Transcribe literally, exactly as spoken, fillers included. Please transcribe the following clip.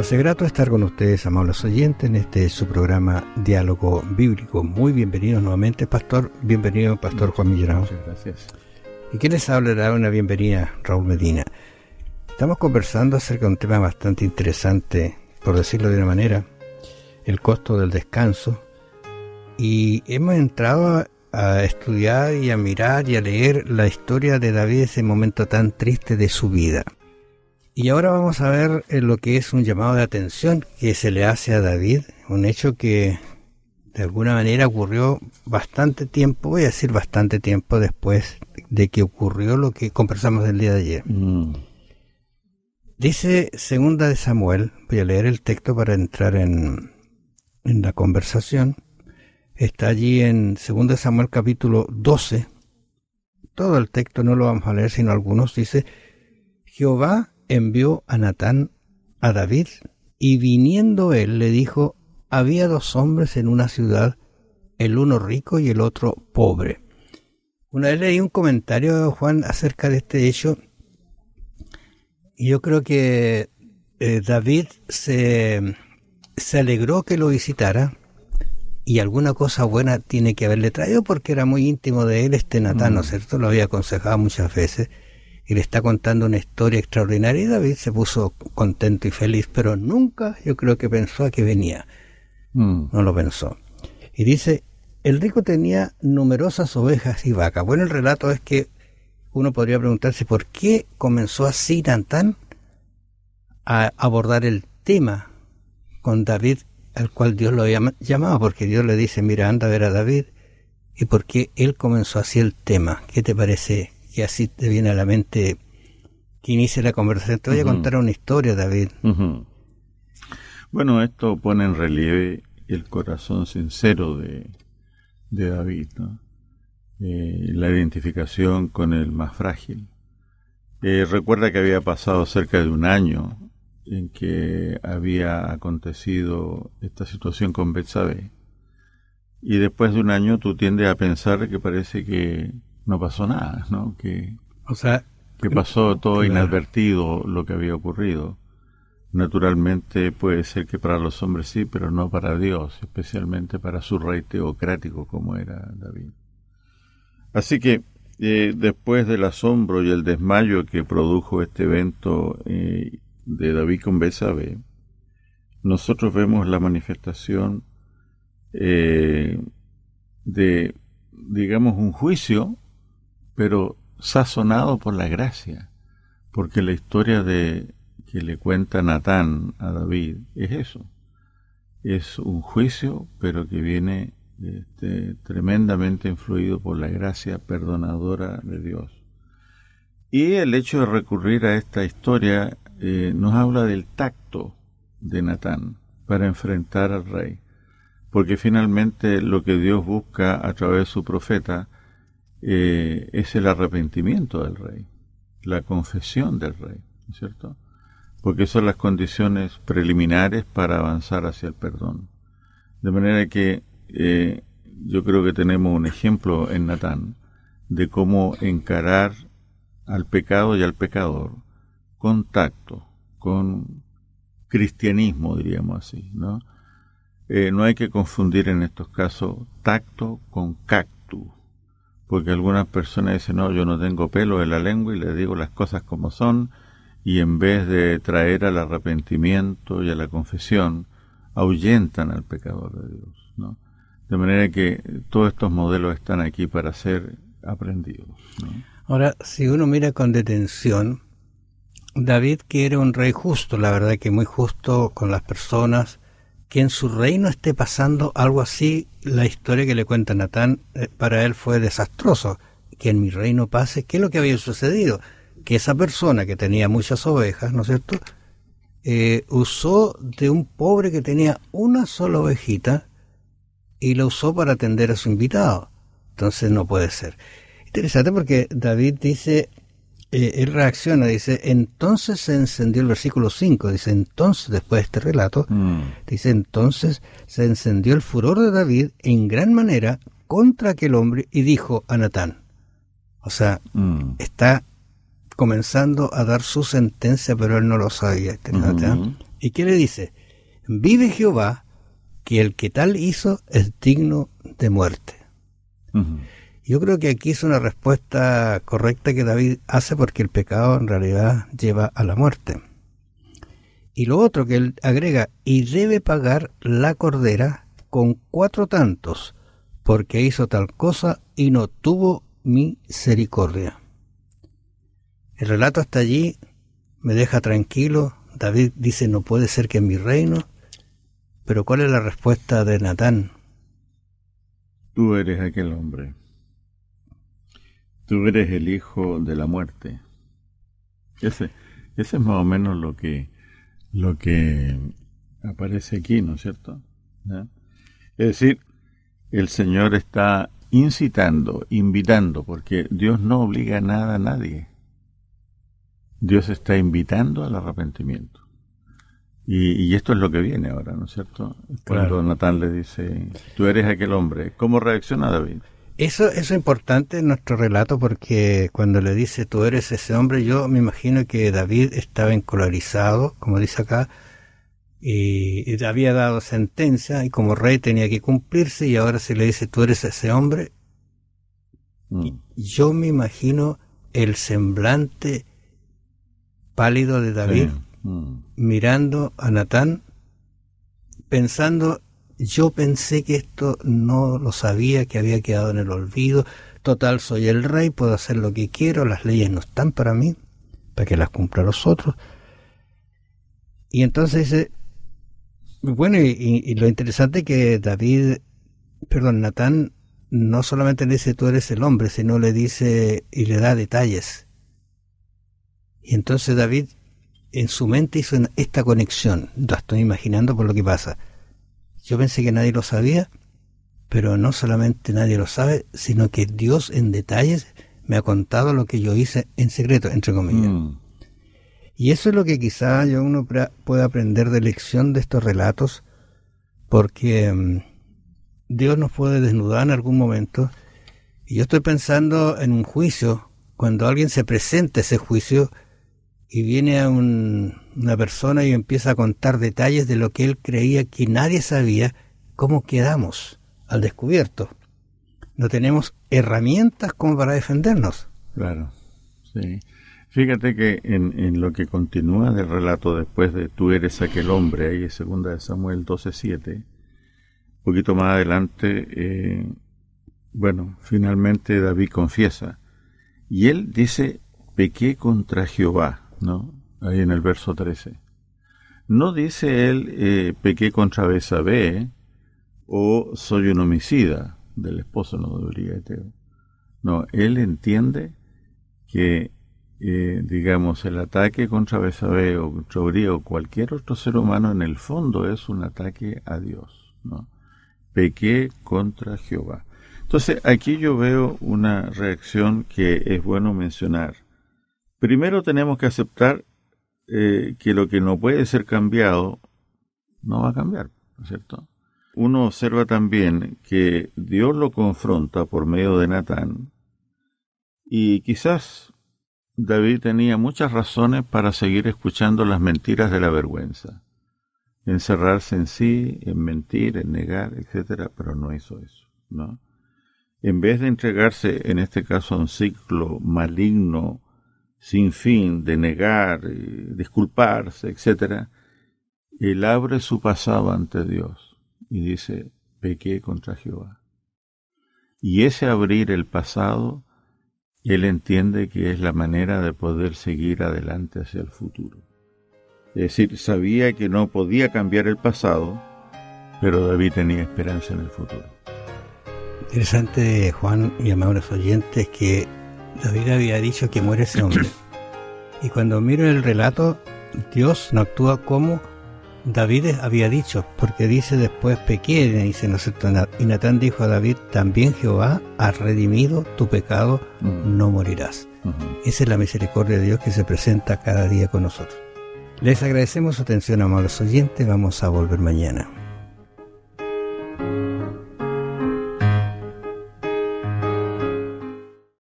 Nos es grato estar con ustedes, amables oyentes, en este su programa Diálogo Bíblico. Muy bienvenidos nuevamente, Pastor. Bienvenido, Pastor Juan Millerao. Muchas gracias. ¿Y quién les habla? Le da una bienvenida, Raúl Medina. Estamos conversando acerca de un tema bastante interesante, por decirlo de una manera, el costo del descanso. Y hemos entrado a, a estudiar y a mirar y a leer la historia de David, ese momento tan triste de su vida. Y ahora vamos a ver lo que es un llamado de atención que se le hace a David, un hecho que de alguna manera ocurrió bastante tiempo, voy a decir bastante tiempo después de que ocurrió lo que conversamos el día de ayer. Mm. Dice Segunda de Samuel, voy a leer el texto para entrar en, en la conversación. Está allí en Segunda de Samuel capítulo doce. Todo el texto no lo vamos a leer, sino algunos. Dice: Jehová envió a Natán a David, y viniendo él le dijo: había dos hombres en una ciudad, el uno rico y el otro pobre. Una vez leí un comentario, Juan, acerca de este hecho, y yo creo que eh, David se, se alegró que lo visitara, y alguna cosa buena tiene que haberle traído, porque era muy íntimo de él este Natán, mm. ¿no es cierto? Lo había aconsejado muchas veces, y le está contando una historia extraordinaria, y David se puso contento y feliz, pero nunca yo creo que pensó a que venía. Mm. No lo pensó. Y dice: el rico tenía numerosas ovejas y vacas. Bueno, el relato es que uno podría preguntarse por qué comenzó así Natán a abordar el tema con David, al cual Dios lo había llamado, porque Dios le dice: mira, anda a ver a David. Y por qué él comenzó así el tema. ¿Qué te parece que así te viene a la mente que inicie la conversación? Te voy uh-huh. a contar una historia, David. Uh-huh. Bueno, esto pone en relieve el corazón sincero de, de David, ¿no? Eh, la identificación con el más frágil. Eh, recuerda que había pasado cerca de un año en que había acontecido esta situación con Betsabé, y después de un año tú tiendes a pensar que parece que no pasó nada, ¿no? Que, o sea, que pasó todo claro. inadvertido lo que había ocurrido. Naturalmente puede ser que para los hombres sí, pero no para Dios, especialmente para su rey teocrático como era David. Así que eh, después del asombro y el desmayo que produjo este evento eh, de David con Betsabé, nosotros vemos la manifestación eh, de, digamos, un juicio, pero sazonado por la gracia, porque la historia de que le cuenta Natán a David es eso, es un juicio, pero que viene este, tremendamente influido por la gracia perdonadora de Dios. Y el hecho de recurrir a esta historia eh, nos habla del tacto de Natán para enfrentar al rey, porque finalmente lo que Dios busca a través de su profeta eh, es el arrepentimiento del rey, la confesión del rey, ¿no es cierto? Porque son las condiciones preliminares para avanzar hacia el perdón. De manera que eh, yo creo que tenemos un ejemplo en Natán de cómo encarar al pecado y al pecador con tacto, con cristianismo, diríamos así, ¿no? Eh, no hay que confundir en estos casos tacto con cactus, porque algunas personas dicen: no, yo no tengo pelo en la lengua y le digo las cosas como son, y en vez de traer al arrepentimiento y a la confesión, ahuyentan al pecador de Dios, ¿no? De manera que todos estos modelos están aquí para ser aprendidos, ¿no? Ahora, si uno mira con detención, David, que era un rey justo, la verdad que muy justo con las personas, que en su reino esté pasando algo así, la historia que le cuenta Natán, eh, para él fue desastroso. Que en mi reino pase, ¿qué es lo que había sucedido? Que esa persona que tenía muchas ovejas, ¿no es cierto?, eh, usó de un pobre que tenía una sola ovejita y la usó para atender a su invitado. Entonces no puede ser. Interesante, porque David dice, eh, él reacciona, dice: entonces se encendió, el versículo cinco, dice, entonces, después de este relato, mm. dice, entonces se encendió el furor de David en gran manera contra aquel hombre y dijo a Natán, o sea, mm. está comenzando a dar su sentencia, pero él no lo sabía, este uh-huh. Natán, ¿Y qué le dice? Vive Jehová, que el que tal hizo es digno de muerte. Uh-huh. Yo creo que aquí es una respuesta correcta que David hace, porque el pecado en realidad lleva a la muerte. Y lo otro que él agrega, y debe pagar la cordera con cuatro tantos, porque hizo tal cosa y no tuvo misericordia. El relato hasta allí me deja tranquilo. David dice, no puede ser que en mi reino. Pero ¿cuál es la respuesta de Natán? Tú eres aquel hombre. Tú eres el hijo de la muerte. Ese, ese es más o menos lo que, lo que aparece aquí, ¿no es cierto? ¿Ya? Es decir, el Señor está incitando, invitando, porque Dios no obliga a nada a nadie. Dios está invitando al arrepentimiento. Y, y esto es lo que viene ahora, ¿no es cierto? Cuando claro. Natán le dice, tú eres aquel hombre. ¿Cómo reacciona David? Eso, eso es importante en nuestro relato, porque cuando le dice, tú eres ese hombre, yo me imagino que David estaba encolarizado, como dice acá, y, y había dado sentencia, y como rey tenía que cumplirse, y ahora se le dice, tú eres ese hombre. Mm. Yo me imagino el semblante pálido de David, sí. mm. mirando a Natán, pensando, yo pensé que esto no lo sabía, que había quedado en el olvido, total soy el rey, puedo hacer lo que quiero, las leyes no están para mí, para que las cumplan los otros. Y entonces dice, bueno, y, y lo interesante es que David, perdón, Natán no solamente le dice tú eres el hombre, sino le dice y le da detalles. Y entonces David en su mente hizo esta conexión. Lo estoy imaginando por lo que pasa. Yo pensé que nadie lo sabía, pero no solamente nadie lo sabe, sino que Dios en detalles me ha contado lo que yo hice en secreto, entre comillas. Mm. Y eso es lo que quizá yo uno pueda aprender de lección de estos relatos, porque um, Dios nos puede desnudar en algún momento. Y yo estoy pensando en un juicio, cuando alguien se presenta a ese juicio, y viene a un, una persona y empieza a contar detalles de lo que él creía que nadie sabía, ¿cómo quedamos al descubierto? No tenemos herramientas como para defendernos. Claro, sí. Fíjate que en, en lo que continúa del relato después de tú eres aquel hombre, ahí es segunda de Samuel doce siete, un poquito más adelante, eh, bueno, finalmente David confiesa, y él dice, pequé contra Jehová, ¿no? Ahí en el verso trece. No dice él, eh, pequé contra Betsabé, o soy un homicida del esposo no de Uría Eteo. No, él entiende que, eh, digamos, el ataque contra Betsabé o contra Uría o cualquier otro ser humano en el fondo es un ataque a Dios, ¿no? Pequé contra Jehová. Entonces, aquí yo veo una reacción que es bueno mencionar. Primero tenemos que aceptar eh, que lo que no puede ser cambiado no va a cambiar, ¿no es cierto? Uno observa también que Dios lo confronta por medio de Natán, y quizás David tenía muchas razones para seguir escuchando las mentiras de la vergüenza, encerrarse en sí, en mentir, en negar, etcétera, pero no hizo eso, ¿no? En vez de entregarse, en este caso, a un ciclo maligno, sin fin, de negar, disculparse, etcétera, él abre su pasado ante Dios y dice, pequé contra Jehová. Y ese abrir el pasado, él entiende que es la manera de poder seguir adelante hacia el futuro. Es decir, sabía que no podía cambiar el pasado, pero David tenía esperanza en el futuro. Interesante, Juan y amables oyentes, que David había dicho que muere ese hombre. Y cuando miro el relato, Dios no actúa como David había dicho, porque dice después pequé, dice, no sé, y Natán dijo a David, también Jehová ha redimido tu pecado, uh-huh. no morirás. Uh-huh. Esa es la misericordia de Dios que se presenta cada día con nosotros. Les agradecemos su atención, amables oyentes, vamos a volver mañana.